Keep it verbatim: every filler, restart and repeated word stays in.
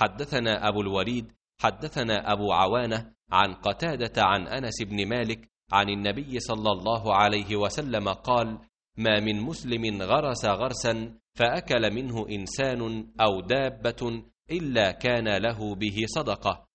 حدثنا أبو الوليد حدثنا أبو عوانة عن قتادة عن أنس بن مالك عن النبي صلى الله عليه وسلم قال: ما من مسلم غرس غرسا فأكل منه إنسان أو دابة إلا كان له به صدقة،